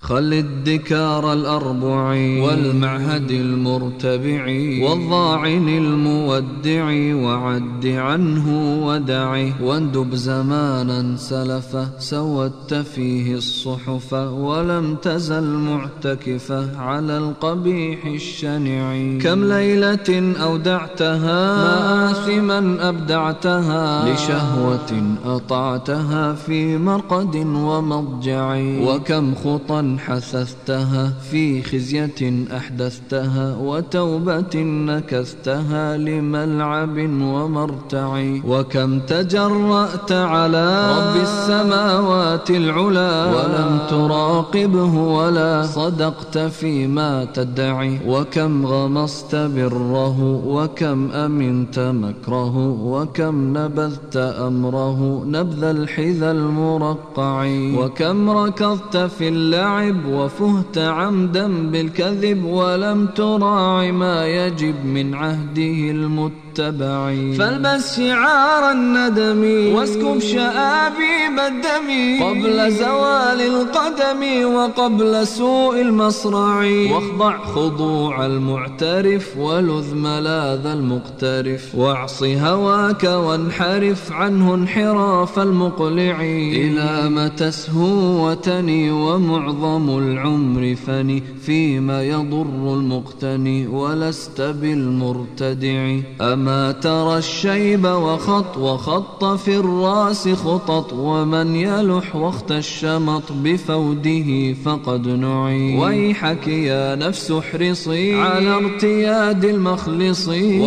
خل الدكار الأربع والمعهد المرتبع والضاعن المودع وعد عنه ودعه واندب زمانا سلفه سودت فيه الصحف ولم تزل معتكفة على القبيح الشنع. كم ليلة أودعتها مآثما أبدعتها لشهوة أطعتها في مرقد ومضجع وكم خطا حثثتها في خزية أحدثتها وتوبة نكثتها لملعب ومرتع وكم تجرأت على رب السماوات العلا ولم تراقبه ولا صدقت فيما تدعي وكم غمصت بره وكم أمنت مكره وكم نبذت أمره نبذ الحذى المرقع وكم ركضت في اللعب وفهت عمدا بالكذب ولم تراع ما يجب من عهده المتبع. فالبس شعار الندم واسكب شآبيب الدم قبل زوال القدم وقبل سوء المصرع واخضع خضوع المعترف ولذ ملاذ المقترف واعص هواك وانحرف عنه انحراف المقلع. إلى متى تسهو وتني ومعظم العمر فني فيما يضر المقتني ولست بالمرتدع. أما ترى الشيب وخط في الراس خطط ومن يلح وقت الشمط بفوده فقد نعي. ويحك يا نفس احرصي على ارتياد المخلص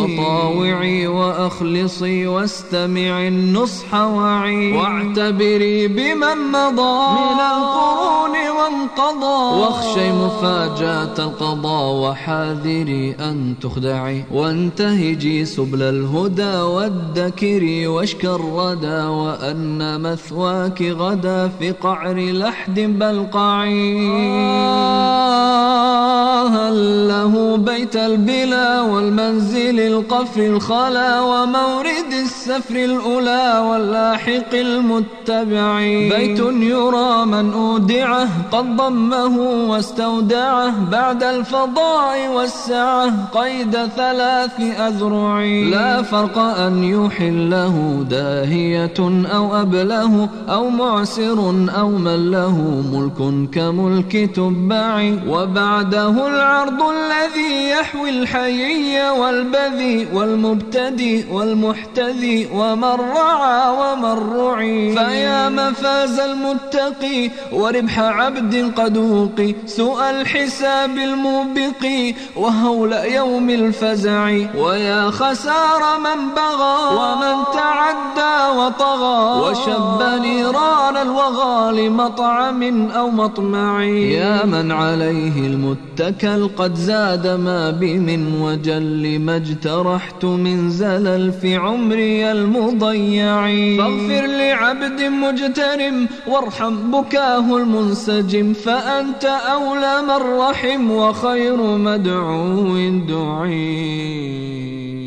وطاوعي وأخلصي واستمعي النصح وعي واعتبري بمن مضى من القرون وانقضى واخشي مفاجأة القضاء وحاذري أن تخدعي وانتهجي سبل الهدى وادكري واشك الردى وأن مثواك غدا في قعر لحد بلقعي. هل له بيت البلا والمنزل القفر الخلا ومورد السفر الأولى واللاحق المتبع بيت يرى من أودعه قد ضمه واستودعه بعد الفضاء والسعة قيد 3 أذرع. لا فرق أن يحله داهية أو أبله أو معسر أو من له ملك كملك تبع وبعده العرض الذي يحوي الحيي والبذي والمبتدي والمحتذي ومن رعى ومن رعي. فيا مفاز المتقي وربح عبد قد وقي سوء الحساب الموبق وهول يوم الفزع. ويا خسار من بغى ومن تعدى وطغى وشب نيران الوغى لمطعم أو مطمع. يا من عليه المتكل قد زاد ما بي من وجل ما اجترحت من زلل في عمري المضيع. فاغفر لعبد مجترم وارحم بكاه المنسجم فأنت أولى من رحم وخير مدعو دعي.